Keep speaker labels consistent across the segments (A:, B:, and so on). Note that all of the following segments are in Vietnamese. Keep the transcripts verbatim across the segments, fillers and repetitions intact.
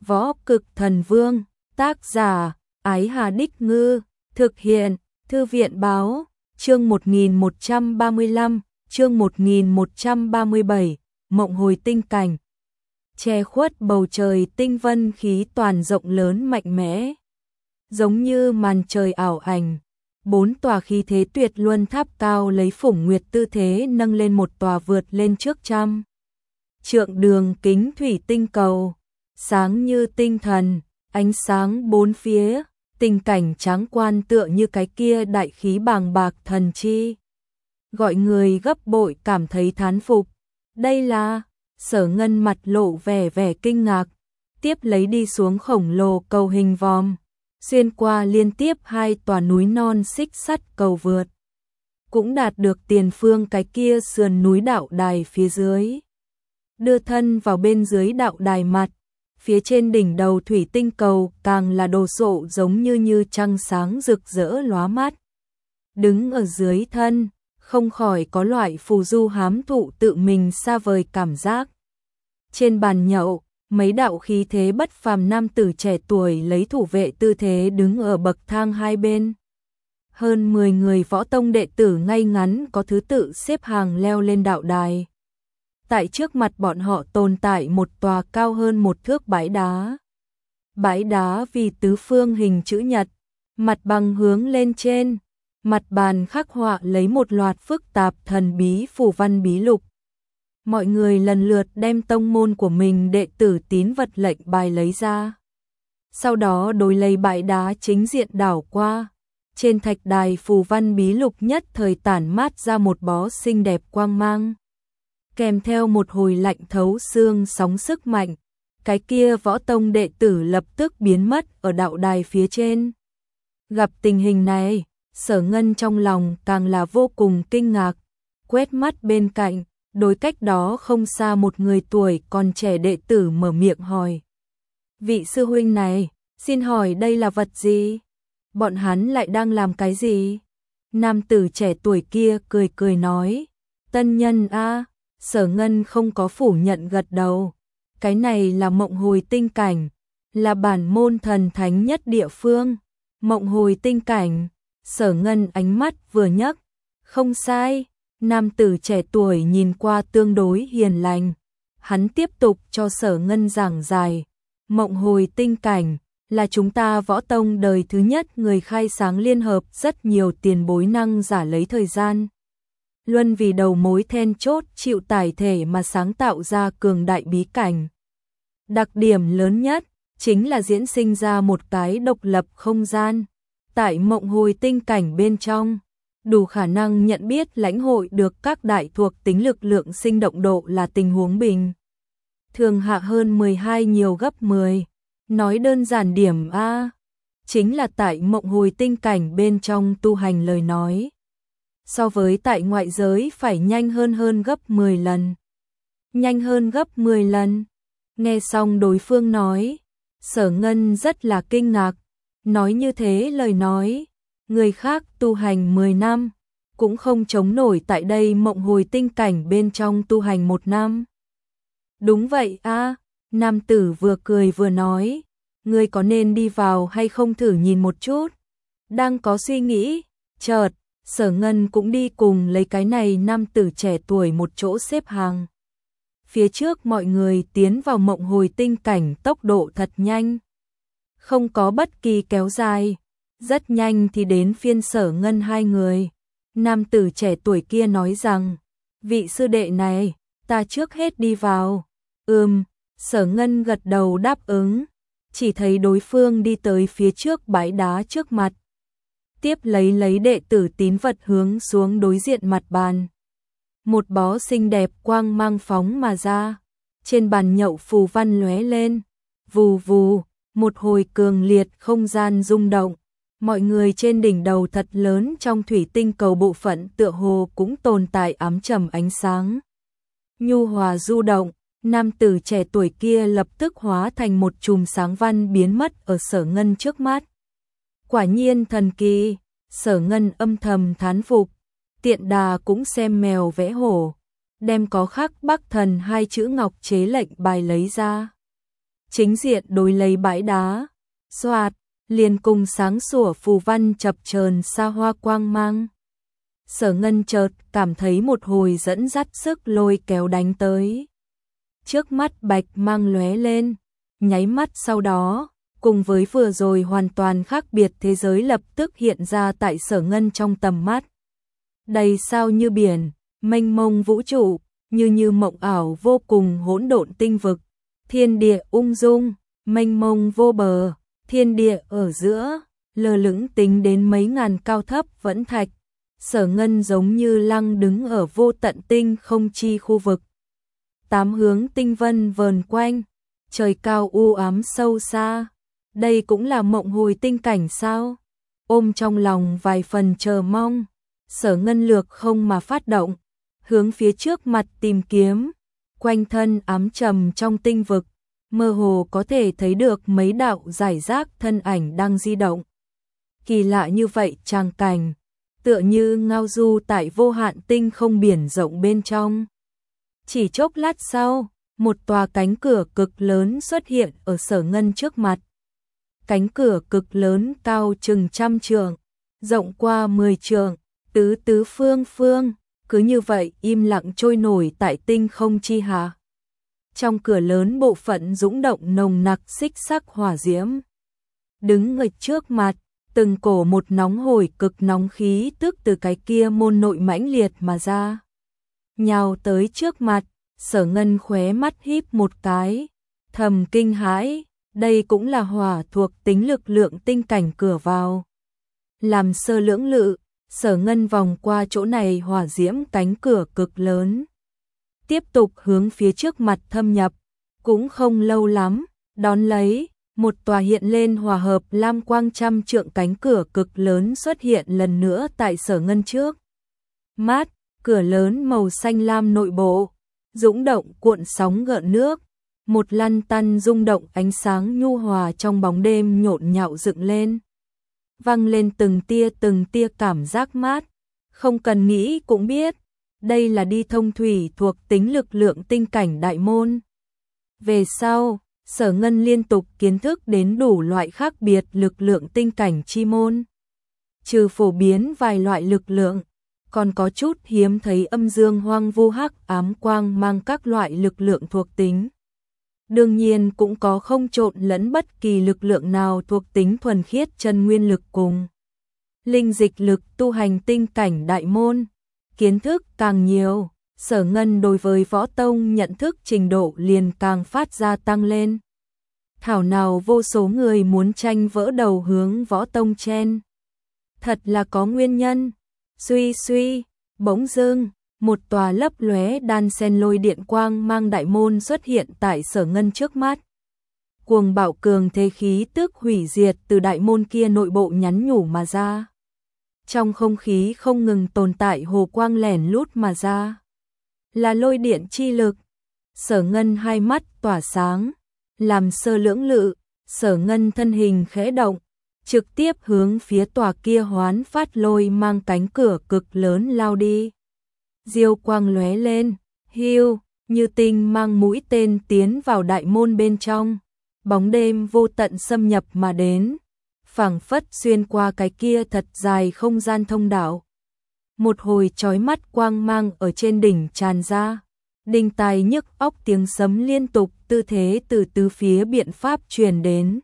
A: Võ Cực Thần Vương, tác giả, Ái Hà Đích Ngư, thực hiện, Thư viện Báo, chương một nghìn một trăm ba mươi lăm, chương một nghìn một trăm ba mươi bảy, Mộng Hồi Tinh Cảnh. Che khuất bầu trời tinh vân khí toàn rộng lớn mạnh mẽ, giống như màn trời ảo ảnh. Bốn tòa khí thế tuyệt luân tháp cao lấy phủng nguyệt tư thế nâng lên một tòa vượt lên trước trăm trượng đường kính thủy tinh cầu, sáng như tinh thần, ánh sáng bốn phía, tình cảnh tráng quan tựa như cái kia đại khí bàng bạc thần chi, gọi người gấp bội cảm thấy thán phục. Đây là, Sở Ngân mặt lộ vẻ vẻ kinh ngạc, tiếp lấy đi xuống khổng lồ cầu hình vòm, xuyên qua liên tiếp hai tòa núi non xích sắt cầu vượt, cũng đạt được tiền phương cái kia sườn núi đạo đài phía dưới. Đưa thân vào bên dưới đạo đài mặt, phía trên đỉnh đầu thủy tinh cầu càng là đồ sộ giống như như trăng sáng rực rỡ lóa mắt. Đứng ở dưới thân, không khỏi có loại phù du hám thụ tự mình xa vời cảm giác. Trên bàn nhậu, mấy đạo khí thế bất phàm nam tử trẻ tuổi lấy thủ vệ tư thế đứng ở bậc thang hai bên. Hơn mười người võ tông đệ tử ngay ngắn có thứ tự xếp hàng leo lên đạo đài. Tại trước mặt bọn họ tồn tại một tòa cao hơn một thước bãi đá. Bãi đá vì tứ phương hình chữ nhật, mặt bằng hướng lên trên, mặt bàn khắc họa lấy một loạt phức tạp thần bí phù văn bí lục. Mọi người lần lượt đem tông môn của mình đệ tử tín vật lệnh bài lấy ra. Sau đó đối lấy bãi đá chính diện đảo qua. Trên thạch đài phù văn bí lục nhất thời tản mát ra một bó xinh đẹp quang mang. Kèm theo một hồi lạnh thấu xương sóng sức mạnh, cái kia võ tông đệ tử lập tức biến mất ở đạo đài phía trên. Gặp tình hình này, Sở Ngân trong lòng càng là vô cùng kinh ngạc, quét mắt bên cạnh, đối cách đó không xa một người tuổi còn trẻ đệ tử mở miệng hỏi. Vị sư huynh này, xin hỏi đây là vật gì? Bọn hắn lại đang làm cái gì? Nam tử trẻ tuổi kia cười cười nói, tân nhân a. Sở Ngân không có phủ nhận gật đầu. Cái này là Mộng Hồi Tinh Cảnh, là bản môn thần thánh nhất địa phương. Mộng Hồi Tinh Cảnh, Sở Ngân ánh mắt vừa nhấc, không sai. Nam tử trẻ tuổi nhìn qua tương đối hiền lành. Hắn tiếp tục cho Sở Ngân giảng giải. Mộng Hồi Tinh Cảnh là chúng ta võ tông đời thứ nhất người khai sáng liên hợp rất nhiều tiền bối năng giả lấy thời gian luân vì đầu mối then chốt chịu tải thể mà sáng tạo ra cường đại bí cảnh. Đặc điểm lớn nhất chính là diễn sinh ra một cái độc lập không gian. Tại Mộng Hồi Tinh Cảnh bên trong, đủ khả năng nhận biết lãnh hội được các đại thuộc tính lực lượng sinh động độ là tình huống bình thường hạ hơn mười hai nhiều gấp mười. Nói đơn giản điểm A, chính là tại Mộng Hồi Tinh Cảnh bên trong tu hành lời nói. So với tại ngoại giới phải nhanh hơn hơn gấp mười lần. Nhanh hơn gấp mười lần. Nghe xong đối phương nói, Sở Ngân rất là kinh ngạc. Nói như thế lời nói, người khác tu hành mười năm, cũng không chống nổi tại đây Mộng Hồi Tinh Cảnh bên trong tu hành một năm. Đúng vậy a. Nam tử vừa cười vừa nói, ngươi có nên đi vào hay không thử nhìn một chút? Đang có suy nghĩ, chợt Sở Ngân cũng đi cùng lấy cái này nam tử trẻ tuổi một chỗ xếp hàng. Phía trước mọi người tiến vào Mộng Hồi Tinh Cảnh tốc độ thật nhanh, không có bất kỳ kéo dài, rất nhanh thì đến phiên Sở Ngân hai người. Nam tử trẻ tuổi kia nói rằng, vị sư đệ này, ta trước hết đi vào. Ừm, Sở Ngân gật đầu đáp ứng, chỉ thấy đối phương đi tới phía trước bãi đá trước mặt. Tiếp lấy lấy đệ tử tín vật hướng xuống đối diện mặt bàn. Một bó xinh đẹp quang mang phóng mà ra. Trên bàn nhậu phù văn lóe lên. Vù vù, một hồi cường liệt không gian rung động. Mọi người trên đỉnh đầu thật lớn trong thủy tinh cầu bộ phận tựa hồ cũng tồn tại ám trầm ánh sáng. Nhu hòa du động, nam tử trẻ tuổi kia lập tức hóa thành một chùm sáng văn biến mất ở Sở Ngân trước mắt. Quả nhiên thần kỳ, Sở Ngân âm thầm thán phục, tiện đà cũng xem mèo vẽ hổ, đem có khắc Bắc Thần hai chữ ngọc chế lệnh bài lấy ra. chính diện đối lấy bãi đá. Soạt, liền cùng sáng sủa phù văn chập chờn xa hoa quang mang. Sở Ngân chợt cảm thấy một hồi dẫn dắt sức lôi kéo đánh tới. Trước mắt bạch mang lóe lên, nháy mắt sau đó, cùng với vừa rồi hoàn toàn khác biệt thế giới lập tức hiện ra tại Sở Ngân trong tầm mắt. Đầy sao như biển, mênh mông vũ trụ, như như mộng ảo vô cùng hỗn độn tinh vực, thiên địa ung dung, mênh mông vô bờ, thiên địa ở giữa, lơ lửng tính đến mấy ngàn cao thấp vẫn thạch. Sở Ngân giống như lăng đứng ở vô tận tinh không chi khu vực. Tám hướng tinh vân vờn quanh, trời cao u ám sâu xa. Đây cũng là mộng hồi tinh cảnh sao? Ôm trong lòng vài phần chờ mong, Sở Ngân lược không mà phát động, hướng phía trước mặt tìm kiếm, quanh thân ám trầm trong tinh vực, mơ hồ có thể thấy được mấy đạo giải rác thân ảnh đang di động. Kỳ lạ như vậy tràng cảnh, tựa như ngao du tại vô hạn tinh không biển rộng bên trong. Chỉ chốc lát sau, một tòa cánh cửa cực lớn xuất hiện ở Sở Ngân trước mặt. Cánh cửa cực lớn cao chừng trăm trượng, rộng qua mười trượng, tứ tứ phương phương, cứ như vậy im lặng trôi nổi tại tinh không chi hạ. Trong cửa lớn bộ phận dũng động nồng nặc xích sắc hỏa diễm. Đứng ở trước mặt, từng cổ một nóng hổi cực nóng khí tức từ cái kia môn nội mãnh liệt mà ra. Nhào tới trước mặt, Sở Ngân khóe mắt híp một cái, thầm kinh hãi, đây cũng là hỏa thuộc tính lực lượng tinh cảnh cửa vào. Làm sơ lưỡng lự, Sở Ngân vòng qua chỗ này hỏa diễm cánh cửa cực lớn. Tiếp tục hướng phía trước mặt thâm nhập, cũng không lâu lắm, đón lấy, một tòa hiện lên hòa hợp lam quang trăm trượng cánh cửa cực lớn xuất hiện lần nữa tại Sở Ngân trước. Mát, cửa lớn màu xanh lam nội bộ, dũng động cuộn sóng gợn nước, một lăn tăn rung động ánh sáng nhu hòa trong bóng đêm nhộn nhạo dựng lên. Văng lên từng tia từng tia cảm giác mát, không cần nghĩ cũng biết, đây là đi thông thủy thuộc tính lực lượng tinh cảnh đại môn. Về sau, Sở Ngân liên tục kiến thức đến đủ loại khác biệt lực lượng tinh cảnh chi môn. Trừ phổ biến vài loại lực lượng, còn có chút hiếm thấy âm dương hoang vu hắc ám quang mang các loại lực lượng thuộc tính. Đương nhiên cũng có không trộn lẫn bất kỳ lực lượng nào thuộc tính thuần khiết chân nguyên lực cùng linh dịch lực tu hành tinh cảnh đại môn. Kiến thức càng nhiều, Sở Ngân đối với võ tông nhận thức trình độ liền càng phát ra tăng lên. Thảo nào vô số người muốn tranh vỡ đầu hướng võ tông chen. Thật là có nguyên nhân. Suy suy, bỗng dưng, một tòa lấp lóe đan sen lôi điện quang mang đại môn xuất hiện tại Sở Ngân trước mắt. Cuồng bạo cường thế khí tức hủy diệt từ đại môn kia nội bộ nhắn nhủ mà ra. Trong không khí không ngừng tồn tại hồ quang lẻn lút mà ra. Là lôi điện chi lực. Sở Ngân hai mắt tỏa sáng, làm sơ lưỡng lự, Sở Ngân thân hình khẽ động, trực tiếp hướng phía tòa kia hoán phát lôi mang cánh cửa cực lớn lao đi. Diêu quang lóe lên, hiu, như tinh mang mũi tên tiến vào đại môn bên trong. Bóng đêm vô tận xâm nhập mà đến, phảng phất xuyên qua cái kia thật dài không gian thông đạo. Một hồi chói mắt quang mang ở trên đỉnh tràn ra, đinh tai nhức óc tiếng sấm liên tục tư thế từ tứ phía biện pháp truyền đến.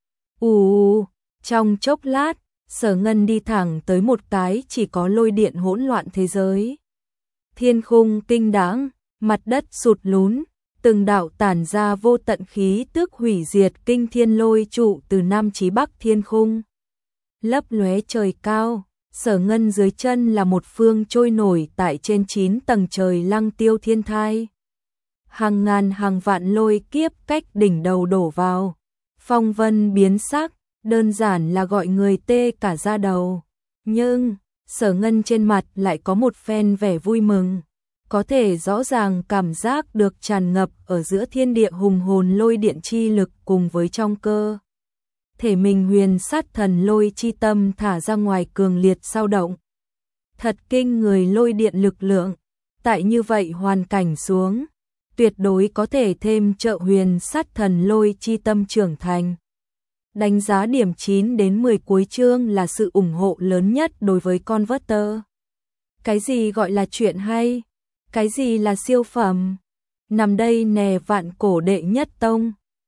A: Ù, trong chốc lát, Sở Ngân đi thẳng tới một cái chỉ có lôi điện hỗn loạn thế giới. Thiên khung kinh đãng, mặt đất sụt lún, từng đạo tản ra vô tận khí tức hủy diệt kinh thiên lôi trụ từ nam chí bắc thiên khung. Lấp lóe trời cao, Sở Ngân dưới chân là một phương trôi nổi tại trên chín tầng trời lăng tiêu thiên thai. Hàng ngàn hàng vạn lôi kiếp cách đỉnh đầu đổ vào, phong vân biến sắc, đơn giản là gọi người tê cả da đầu. Nhưng, Sở Ngân trên mặt lại có một phen vẻ vui mừng. Có thể rõ ràng cảm giác được tràn ngập ở giữa thiên địa hùng hồn lôi điện chi lực cùng với trong cơ. Thể mình huyền sát thần lôi chi tâm thả ra ngoài cường liệt sao động. Thật kinh người lôi điện lực lượng, tại như vậy hoàn cảnh xuống, tuyệt đối có thể thêm trợ huyền sát thần lôi chi tâm trưởng thành. Đánh giá điểm chín đến mười cuối chương là sự ủng hộ lớn nhất đối với Converter. Cái gì gọi là chuyện hay? Cái gì là siêu phẩm? Nằm đây nè vạn cổ đệ nhất tông,